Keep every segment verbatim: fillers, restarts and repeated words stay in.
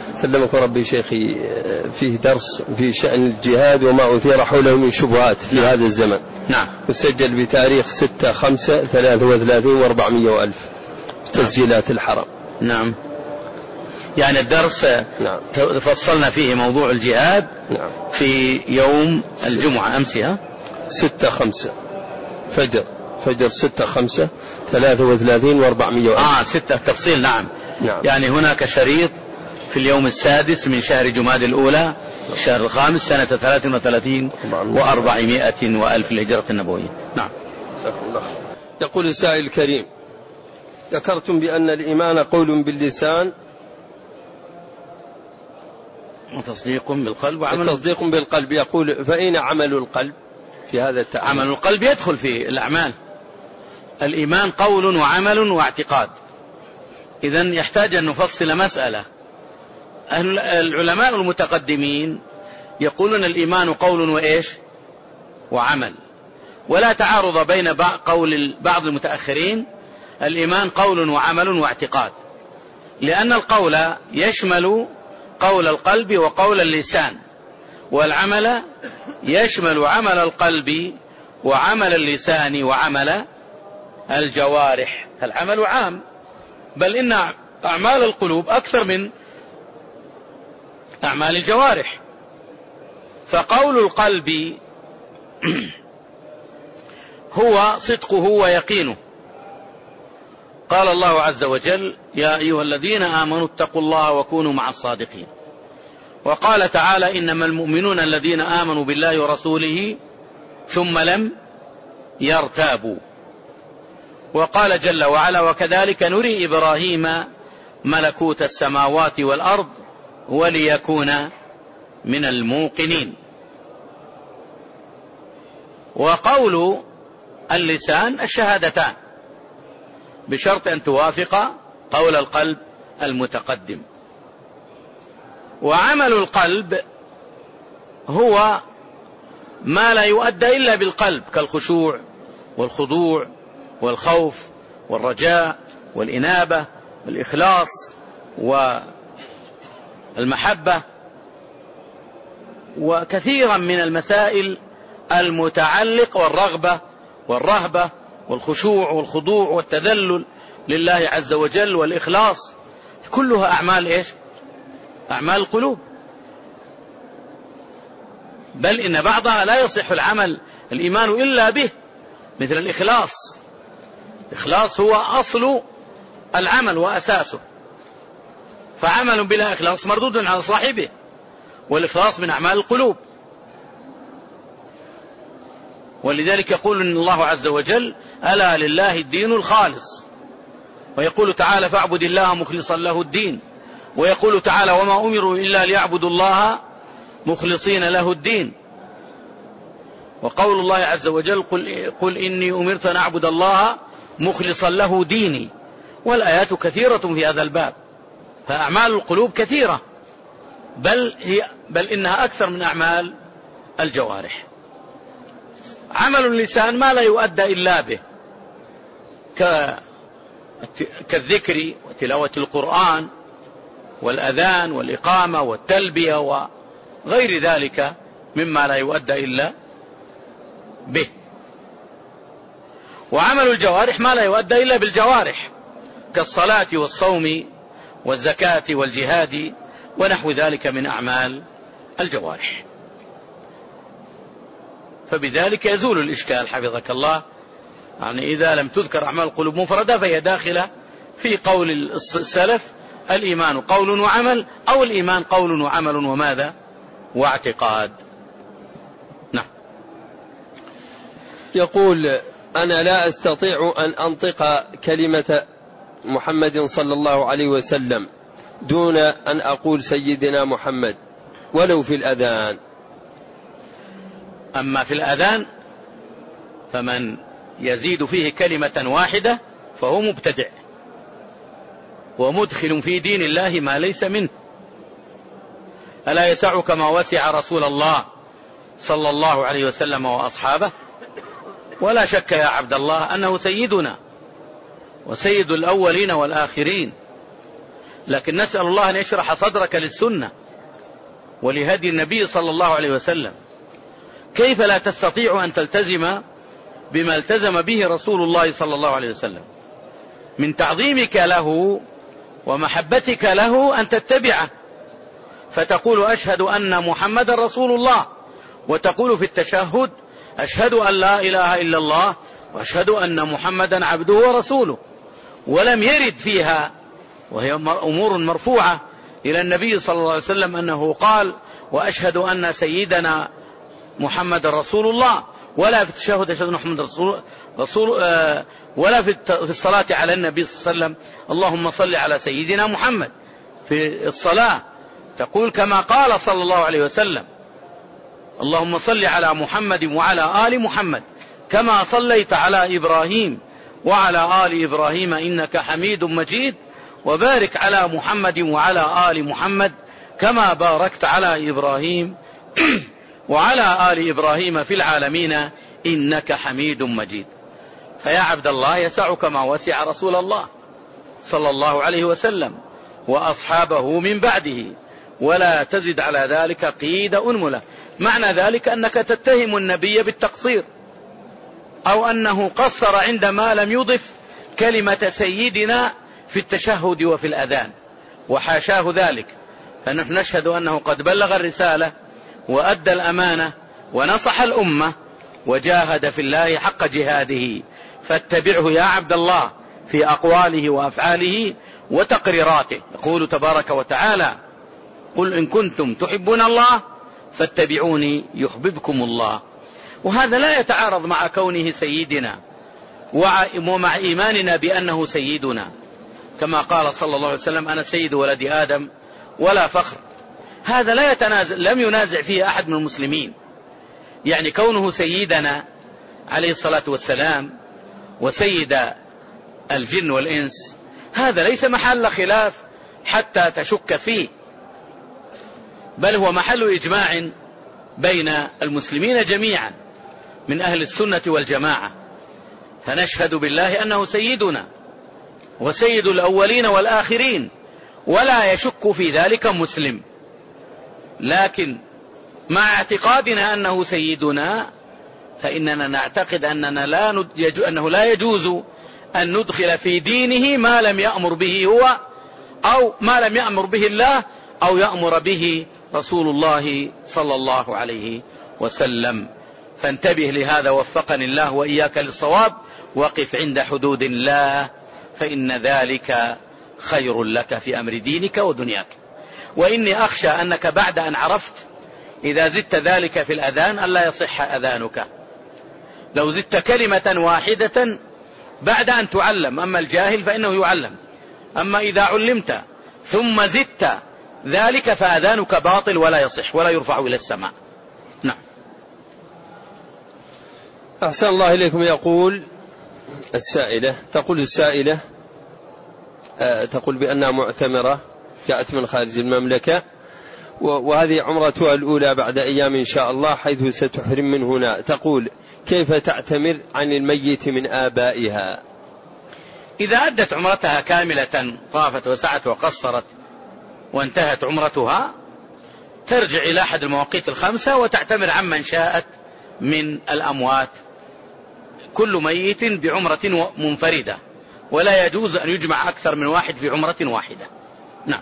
سلمك ربي شيخي، فيه درس في شأن الجهاد وما أثير حوله من شبهات في هذا الزمن. نعم. مسجل بتاريخ ستة خمسة ثلاثة وثلاثين وأربعمية وألف تسجيلات الحرم. نعم. يعني الدرس نعم. فصلنا فيه موضوع الجهاد. نعم. في يوم الجمعة أمسها ستة خمسة فجر فجر ستة خمسة ثلاثة وثلاثين وأربعمية وألف. آه ستة تفصيل. نعم. نعم. يعني هناك شريط في اليوم السادس من شهر جماد الأولى الشهر الخامس سنة ثلاث وثلاثين وأربعمائة وألف الهجرة النبوية. نعم. يقول السائل الكريم: ذكرتم بأن الإيمان قول باللسان وتصديق بالقلب وعمل تصديق بالقلب. يقول: فأين عمل القلب في هذا التعامل؟ عمل القلب يدخل في الأعمال. الإيمان قول وعمل واعتقاد. إذن يحتاج أن نفصل مسألة. العلماء المتقدمين يقولون الإيمان قول وإيش وعمل، ولا تعارض بين قول بعض المتأخرين الإيمان قول وعمل واعتقاد، لأن القول يشمل قول القلب وقول اللسان، والعمل يشمل عمل القلب وعمل اللسان وعمل الجوارح. العمل عام، بل إن أعمال القلوب أكثر من أعمال الجوارح. فقول القلب هو صدقه ويقينه. قال الله عز وجل: يا أيها الذين آمنوا اتقوا الله وكونوا مع الصادقين. وقال تعالى: إنما المؤمنون الذين آمنوا بالله ورسوله ثم لم يرتابوا. وقال جل وعلا: وكذلك نري إبراهيم ملكوت السماوات والأرض وليكون من الموقنين. وقول اللسان الشهادتان بشرط أن توافق قول القلب المتقدم. وعمل القلب هو ما لا يؤدى إلا بالقلب كالخشوع والخضوع والخوف والرجاء والإنابة والإخلاص والمحبة وكثيرا من المسائل المتعلق والرغبة والرهبة والخشوع والخضوع والتذلل لله عز وجل والإخلاص، كلها أعمال إيش؟ أعمال القلوب. بل إن بعضها لا يصح العمل الإيمان إلا به، مثل الإخلاص. الإخلاص هو أصل العمل وأساسه، فعمل بلا إخلاص مردود على صاحبه، والإخلاص من أعمال القلوب. ولذلك يقول إن الله عز وجل: ألا لله الدين الخالص. ويقول تعالى: فاعبد الله مخلصا له الدين. ويقول تعالى: وما أمروا إلا ليعبدوا الله مخلصين له الدين. وقول الله عز وجل: قل, قل إني أمرت أن أعبد الله مخلصا له ديني. والآيات كثيرة في هذا الباب. فأعمال القلوب كثيرة، بل, هي بل إنها أكثر من أعمال الجوارح. عمل اللسان ما لا يؤدى إلا به كالذكر وتلاوة القرآن والأذان والإقامة والتلبية وغير ذلك مما لا يؤدى إلا به. وعمل الجوارح ما لا يؤدى إلا بالجوارح كالصلاة والصوم والزكاة والجهاد ونحو ذلك من أعمال الجوارح. فبذلك يزول الإشكال حفظك الله. يعني إذا لم تذكر أعمال القلوب مفردة فهي داخلة في قول السلف: الإيمان قول وعمل، أو الإيمان قول وعمل وماذا واعتقاد. نعم. يقول: أنا لا أستطيع أن أنطق كلمة محمد صلى الله عليه وسلم دون أن أقول سيدنا محمد ولو في الأذان. أما في الأذان فمن يزيد فيه كلمة واحدة فهو مبتدع ومدخل في دين الله ما ليس منه. ألا يسعك ما وسع رسول الله صلى الله عليه وسلم وأصحابه؟ ولا شك يا عبد الله أنه سيدنا وسيد الأولين والآخرين، لكن نسأل الله أن يشرح صدرك للسنة ولهدي النبي صلى الله عليه وسلم. كيف لا تستطيع أن تلتزم بما التزم به رسول الله صلى الله عليه وسلم من تعظيمك له ومحبتك له أن تتبعه، فتقول أشهد أن محمد رسول الله، وتقول في التشهد أشهد أن لا إله إلا الله وأشهد أن محمدا عبده ورسوله، ولم يرد فيها، وهي أمور مرفوعة إلى النبي صلى الله عليه وسلم أنه قال وأشهد أن سيدنا محمد رسول الله، ولا في التشهد أشهد أن محمد رسول, رسول آه ولا في الصلاة على النبي صلى الله عليه وسلم اللهم صل على سيدنا محمد. في الصلاة تقول كما قال صلى الله عليه وسلم اللهم صل على محمد وعلى آل محمد كما صليت على إبراهيم وعلى آل إبراهيم إنك حميد مجيد، وبارك على محمد وعلى آل محمد كما باركت على إبراهيم وعلى آل إبراهيم في العالمين إنك حميد مجيد. فيا عبد الله يسعك ما وسع رسول الله صلى الله عليه وسلم وأصحابه من بعده، ولا تزد على ذلك قيد أنملة. معنى ذلك أنك تتهم النبي بالتقصير أو أنه قصر عندما لم يضف كلمة سيدنا في التشهد وفي الأذان، وحاشاه ذلك، فنحن نشهد أنه قد بلغ الرسالة وأدى الأمانة ونصح الأمة وجاهد في الله حق جهاده، فاتبعه يا عبد الله في أقواله وأفعاله وتقريراته. يقول تبارك وتعالى قل إن كنتم تحبون الله فاتبعوني يحببكم الله. وهذا لا يتعارض مع كونه سيدنا ومع إيماننا بأنه سيدنا، كما قال صلى الله عليه وسلم أنا سيد ولد آدم ولا فخر. هذا لا يتنازع، لم ينازع فيه أحد من المسلمين. يعني كونه سيدنا عليه الصلاة والسلام وسيد الجن والإنس هذا ليس محل خلاف حتى تشك فيه، بل هو محل إجماع بين المسلمين جميعا من أهل السنة والجماعة. فنشهد بالله أنه سيدنا وسيد الأولين والآخرين، ولا يشك في ذلك مسلم. لكن مع اعتقادنا أنه سيدنا فإننا نعتقد أننا لا ند... أنه لا يجوز أن ندخل في دينه ما لم يأمر به هو أو ما لم يأمر به الله أو يأمر به رسول الله صلى الله عليه وسلم. فانتبه لهذا، وفقني الله وإياك للصواب. وقف عند حدود الله فإن ذلك خير لك في أمر دينك ودنياك. وإني أخشى أنك بعد أن عرفت إذا زدت ذلك في الأذان ألا يصح أذانك. لو زدت كلمة واحدة بعد أن تعلم، أما الجاهل فإنه يعلم، أما إذا علمت ثم زدت ذلك فأذانك باطل ولا يصح ولا يرفع إلى السماء. نعم. أحسن الله إليكم. يقول السائلة تقول السائلة تقول بأنها معتمرة جاءت من خارج المملكة، وهذه عمرتها الأولى بعد أيام إن شاء الله حيث ستحرم من هنا. تقول كيف تعتمر عن الميت من آبائها؟ إذا أدت عمرتها كاملة طافت وسعت وقصرت وانتهت عمرتها ترجع إلى أحد المواقيت الخمسة وتعتمر عمن شاءت من الأموات، كل ميت بعمرة منفردة، ولا يجوز أن يجمع أكثر من واحد في عمرة واحدة. نعم.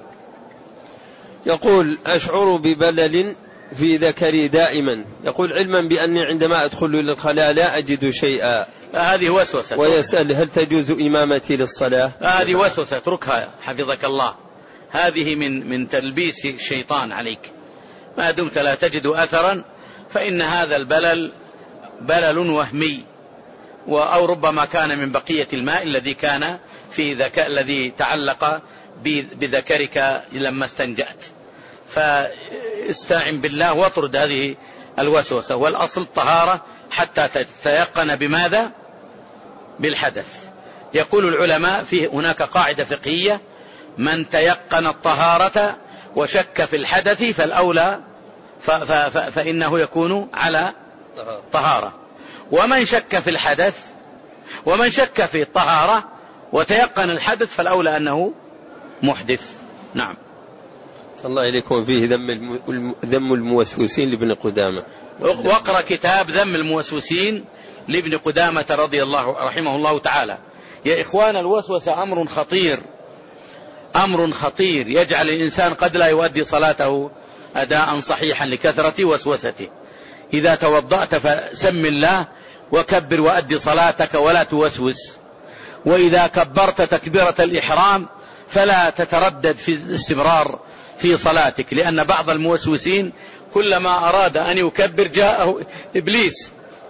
يقول أشعر ببلل في ذكري دائما، يقول علما بأني عندما أدخل للخلاء لا أجد شيئا. هذه وسوسة. ويسأل هل تجوز إمامتي للصلاة؟ هذه وسوسة، اتركها حفظك الله. هذه من من تلبيس الشيطان عليك. ما دمت لا تجد أثرا فإن هذا البلل بلل وهمي، أو ربما كان من بقية الماء الذي كان في ذكاء الذي تعلق بذكرك لما استنجأت. فاستعن بالله واطرد هذه الوسوسة. والأصل الطهارة حتى تتيقن بماذا؟ بالحدث. يقول العلماء في هناك قاعدة فقهية: من تيقن الطهارة وشك في الحدث فالأولى فإنه يكون على طهارة، ومن شك في الحدث ومن شك في الطهارة وتيقن الحدث فالأولى أنه محدث. نعم. صلى الله إليكم. فيه ذم ذم الموسوسين لابن قدامة. واقرأ كتاب ذم الموسوسين لابن قدامة رضي الله رحمه الله تعالى. يا إخوان، الوسوسة أمر خطير، أمر خطير يجعل الإنسان قد لا يؤدي صلاته أداء صحيحا لكثرة وسوسته. إذا توضأت فسم الله وكبر وأدي صلاتك ولا توسوس، وإذا كبرت تكبيرة الإحرام فلا تتردد في الاستمرار في صلاتك، لأن بعض الموسوسين كلما أراد أن يكبر جاءه إبليس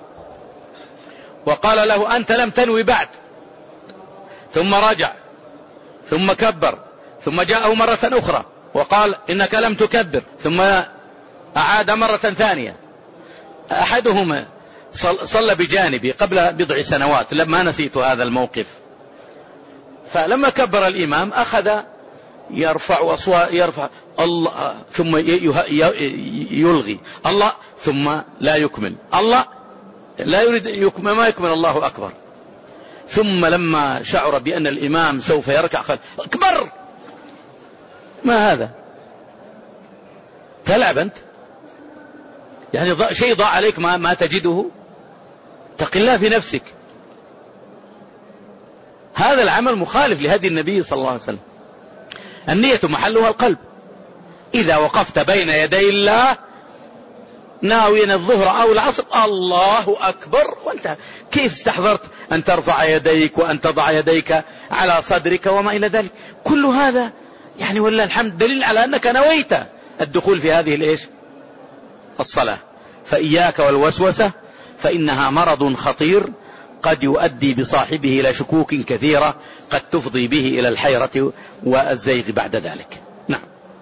وقال له أنت لم تنوي بعد، ثم رجع ثم كبر، ثم جاءه مرة أخرى وقال إنك لم تكبر، ثم أعاد مرة ثانية. أحدهما صلى بجانبي قبل بضع سنوات لما نسيت هذا الموقف، فلما كبر الإمام أخذ يرفع أصوات، يرفع الله ثم يلغي الله ثم لا يكمل، الله لا يريد يكمل، ما يكمل الله أكبر. ثم لما شعر بأن الإمام سوف يركع قال أكبر. ما هذا؟ تلعب أنت؟ يعني شيء ضاع عليك ما, ما تجده؟ اتق الله في نفسك. هذا العمل مخالف لهدي النبي صلى الله عليه وسلم. النية محلها القلب. إذا وقفت بين يدي الله ناويا الظهر أو العصر الله أكبر وانت كيف استحضرت أن ترفع يديك وأن تضع يديك على صدرك وما إلى ذلك؟ كل هذا يعني والله الحمد دليل على أنك نويت الدخول في هذه الإيش الصلاة. فإياك والوسوسة، فإنها مرض خطير قد يؤدي بصاحبه إلى شكوك كثيرة قد تفضي به إلى الحيرة والزيغ بعد ذلك. نعم.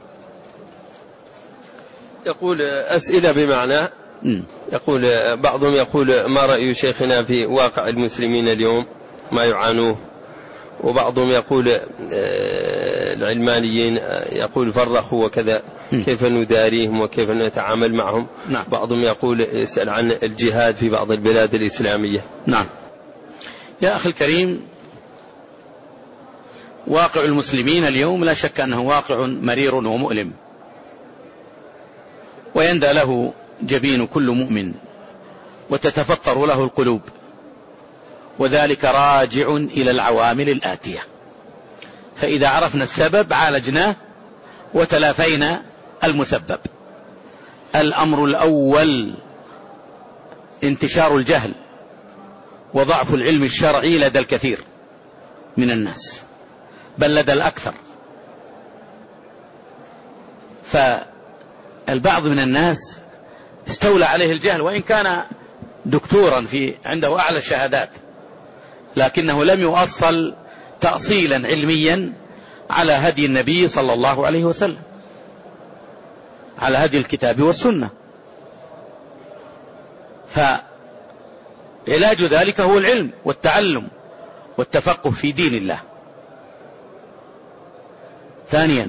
يقول أسئلة بمعنى م. يقول بعضهم يقول ما رأي شيخنا في واقع المسلمين اليوم ما يعانوه، وبعضهم يقول العلمانيين يقول فرخوا وكذا م. كيف نداريهم وكيف نتعامل معهم. نعم. بعضهم يقول يسأل عن الجهاد في بعض البلاد الإسلامية. نعم. يا أخي الكريم، واقع المسلمين اليوم لا شك أنه واقع مرير ومؤلم، ويندى له جبين كل مؤمن وتتفطر له القلوب، وذلك راجع إلى العوامل الآتية. فإذا عرفنا السبب عالجناه وتلافينا المسبب. الأمر الأول انتشار الجهل وضعف العلم الشرعي لدى الكثير من الناس، بل لدى الأكثر. فالبعض من الناس استولى عليه الجهل، وإن كان دكتورا في عنده أعلى الشهادات، لكنه لم يؤصل تأصيلا علميا على هدي النبي صلى الله عليه وسلم، على هدي الكتاب والسنة. فعلاج ذلك هو العلم والتعلم والتفقه في دين الله. ثانيا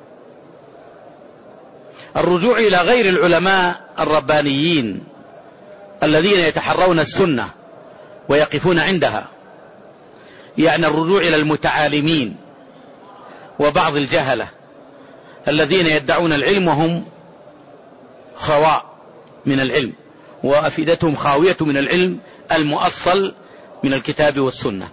الرجوع إلى غير العلماء الربانيين الذين يتحرون السنة ويقفون عندها، يعني الرجوع إلى المتعالمين وبعض الجهلة الذين يدعون العلم وهم خواء من العلم، وأفئدتهم خاوية من العلم المؤصل من الكتاب والسنة.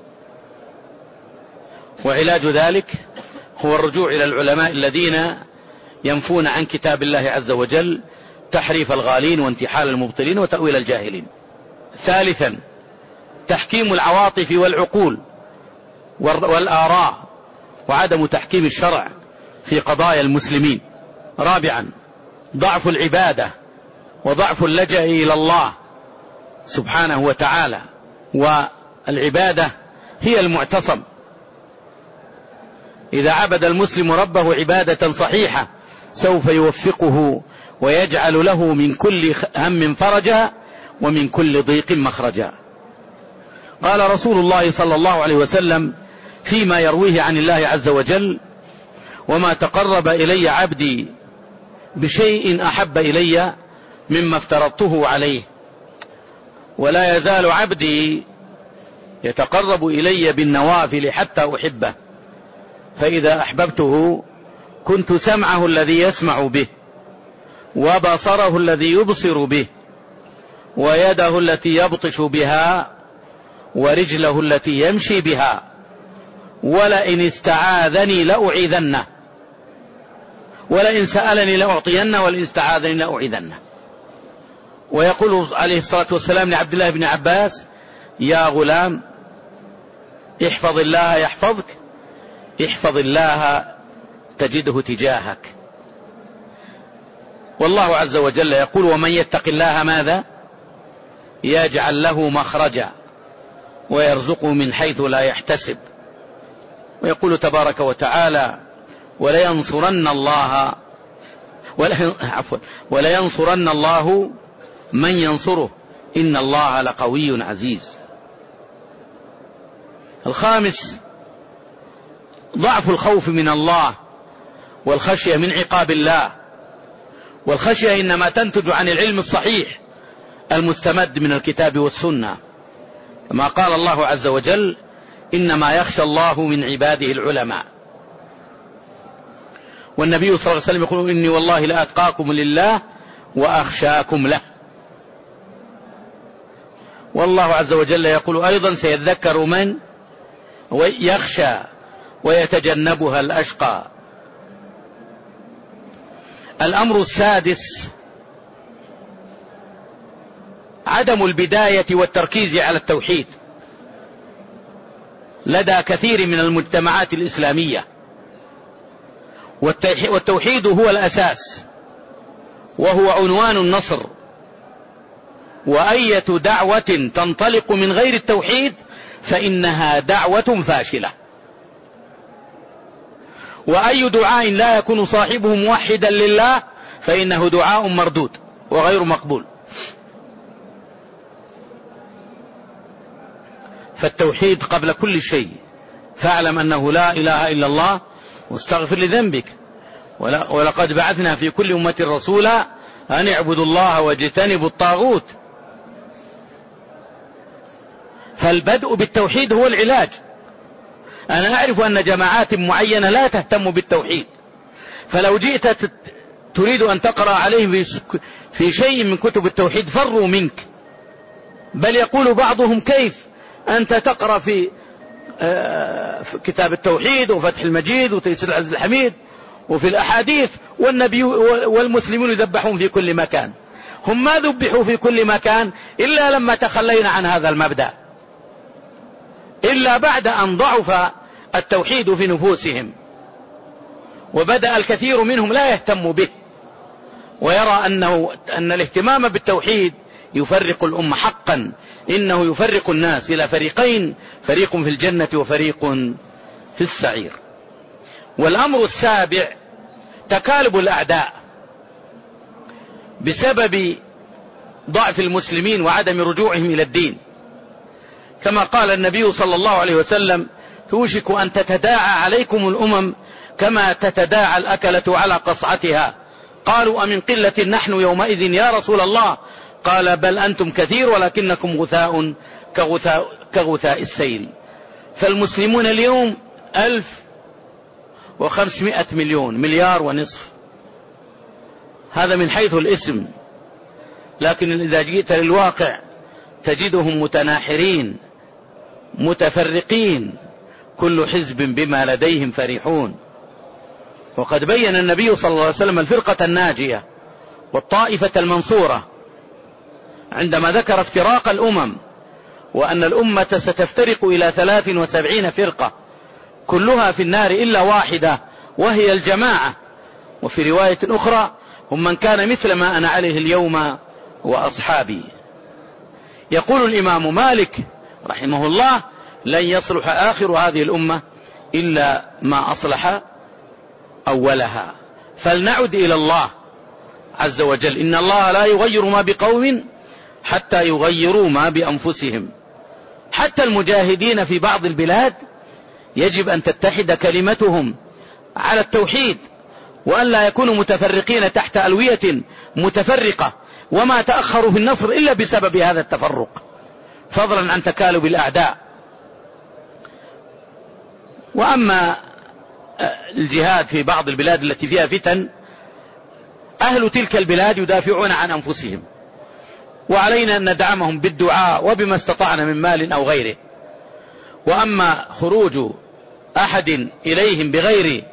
وعلاج ذلك هو الرجوع إلى العلماء الذين ينفون عن كتاب الله عز وجل تحريف الغالين وانتحال المبطلين وتأويل الجاهلين. ثالثا تحكيم العواطف والعقول والآراء وعدم تحكيم الشرع في قضايا المسلمين. رابعا ضعف العبادة وضعف اللجأ إلى الله سبحانه وتعالى، والعبادة هي المعتصم. إذا عبد المسلم ربه عبادة صحيحة سوف يوفقه ويجعل له من كل هم فرجا ومن كل ضيق مخرجا. قال رسول الله صلى الله عليه وسلم فيما يرويه عن الله عز وجل: وما تقرب إلي عبدي بشيء أحب إلي مما افترضته عليه، ولا يزال عبدي يتقرب إلي بالنوافل حتى أحبه، فإذا أحببته كنت سمعه الذي يسمع به، وبصره الذي يبصر به، ويده التي يبطش بها، ورجله التي يمشي بها، ولئن استعاذني لأعيذنه، ولئن سألني لأعطينه، ولئن استعاذني لأعيذنه. ويقول عليه الصلاة والسلام لعبد الله بن عباس: يا غلام احفظ الله يحفظك، احفظ الله تجده تجاهك. والله عز وجل يقول: ومن يتق الله ماذا؟ يجعل له مخرجا ويرزقه من حيث لا يحتسب. ويقول تبارك وتعالى: ولينصرن الله عفوا ولينصرن الله من ينصره إن الله لقوي عزيز. الخامس: ضعف الخوف من الله والخشية من عقاب الله. والخشية إنما تنتج عن العلم الصحيح المستمد من الكتاب والسنة، كما قال الله عز وجل: إنما يخشى الله من عباده العلماء. والنبي صلى الله عليه وسلم يقول: إني والله لأتقاكم لله وأخشاكم له. والله عز وجل يقول أيضا: سيذكر من يخشى ويتجنبها الأشقى. الأمر السادس: عدم البداية والتركيز على التوحيد لدى كثير من المجتمعات الإسلامية. والتوحيد هو الأساس وهو عنوان النصر، وأية دعوة تنطلق من غير التوحيد فإنها دعوة فاشلة، وأي دعاء لا يكون صاحبه موحدا لله فإنه دعاء مردود وغير مقبول. فالتوحيد قبل كل شيء. فاعلم أنه لا إله إلا الله واستغفر لذنبك. ولقد بعثنا في كل أمة رسولا أن اعبدوا الله واجتنبوا الطاغوت. فالبدء بالتوحيد هو العلاج. أنا أعرف أن جماعات معينة لا تهتم بالتوحيد، فلو جئت تريد أن تقرأ عليهم في شيء من كتب التوحيد فروا منك. بل يقول بعضهم: كيف أنت تقرأ في كتاب التوحيد وفتح المجيد وتيسير العزيز الحميد وفي الأحاديث والنبي والمسلمون يذبحون في كل مكان؟ هم ما ذبحوا في كل مكان إلا لما تخلينا عن هذا المبدأ، إلا بعد أن ضعف التوحيد في نفوسهم، وبدأ الكثير منهم لا يهتم به، ويرى أنه أن الاهتمام بالتوحيد يفرق الأمة. حقا إنه يفرق الناس إلى فريقين: فريق في الجنة وفريق في السعير. والأمر السابع: تكالب الأعداء بسبب ضعف المسلمين وعدم رجوعهم إلى الدين، كما قال النبي صلى الله عليه وسلم: توشك أن تتداعى عليكم الأمم كما تتداعى الأكلة على قصعتها. قالوا: أمن قلة نحن يومئذ يا رسول الله؟ قال: بل أنتم كثير ولكنكم غثاء كغثاء, كغثاء السيل. فالمسلمون اليوم ألف وخمسمائة مليون، مليار ونصف. هذا من حيث الاسم، لكن إذا جئت للواقع تجدهم متناحرين متفرقين، كل حزب بما لديهم فرحون. وقد بين النبي صلى الله عليه وسلم الفرقة الناجية والطائفة المنصورة عندما ذكر افتراق الأمم، وأن الأمة ستفترق إلى ثلاث وسبعين فرقة كلها في النار إلا واحدة وهي الجماعة. وفي رواية أخرى: هم من كان مثل ما أنا عليه اليوم وأصحابي. يقول الإمام مالك رحمه الله: لن يصلح آخر هذه الأمة إلا ما أصلح أولها. فلنعد إلى الله عز وجل. إن الله لا يغير ما بقوم حتى يغيروا ما بأنفسهم. حتى المجاهدين في بعض البلاد يجب أن تتحد كلمتهم على التوحيد، وأن لا يكونوا متفرقين تحت ألوية متفرقة، وما تأخروا في النصر إلا بسبب هذا التفرق، فضلا عن تكالب الأعداء. وأما الجهاد في بعض البلاد التي فيها فتن، أهل تلك البلاد يدافعون عن أنفسهم، وعلينا أن ندعمهم بالدعاء وبما استطعنا من مال أو غيره. وأما خروج أحد إليهم بغير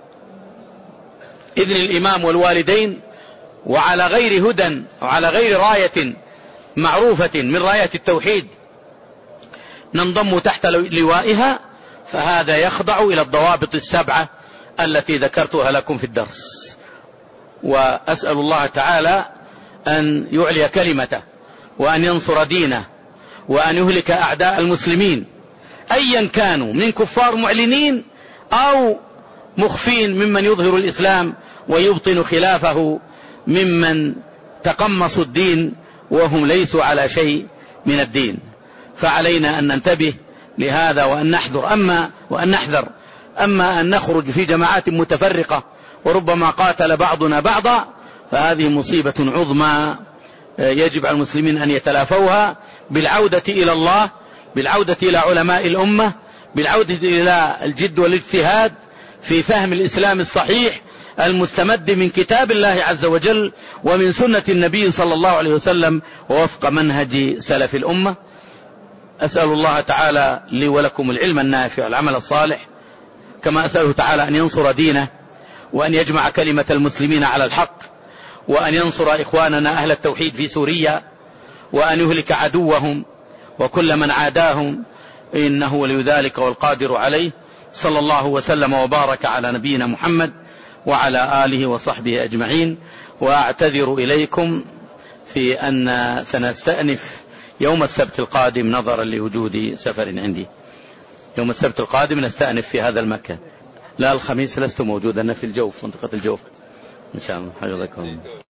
إذن الإمام والوالدين وعلى غير هدى وعلى غير راية معروفة من رايات التوحيد ننضم تحت لوائها، فهذا يخضع إلى الضوابط السبعة التي ذكرتها لكم في الدرس. وأسأل الله تعالى أن يعلي كلمته وأن ينصر دينه وأن يهلك أعداء المسلمين أيا كانوا، من كفار معلنين أو مخفين ممن يظهر الإسلام ويبطن خلافه ممن تقمصوا الدين وهم ليسوا على شيء من الدين. فعلينا أن ننتبه لهذا وأن نحذر أما وأن نحذر أما أن نخرج في جماعات متفرقة وربما قاتل بعضنا بعضا، فهذه مصيبة عظمى يجب على المسلمين أن يتلافوها بالعودة إلى الله، بالعودة إلى علماء الأمة، بالعودة إلى الجد والاجتهاد في فهم الإسلام الصحيح المستمد من كتاب الله عز وجل ومن سنة النبي صلى الله عليه وسلم ووفق منهج سلف الأمة. أسأل الله تعالى لي ولكم العلم النافع والعمل الصالح، كما أسأله تعالى أن ينصر دينه وأن يجمع كلمة المسلمين على الحق، وأن ينصر إخواننا أهل التوحيد في سوريا، وأن يهلك عدوهم وكل من عاداهم، إنه ولي ذلك والقادر عليه. صلى الله وسلم وبارك على نبينا محمد وعلى آله وصحبه أجمعين. وأعتذر إليكم في أن سنستأنف يوم السبت القادم نظرا لوجود سفر عندي. يوم السبت القادم نستأنف في هذا المكان. لا، الخميس لست موجودا، أنا في الجوف، منطقة الجوف إن شاء الله. حفظكم.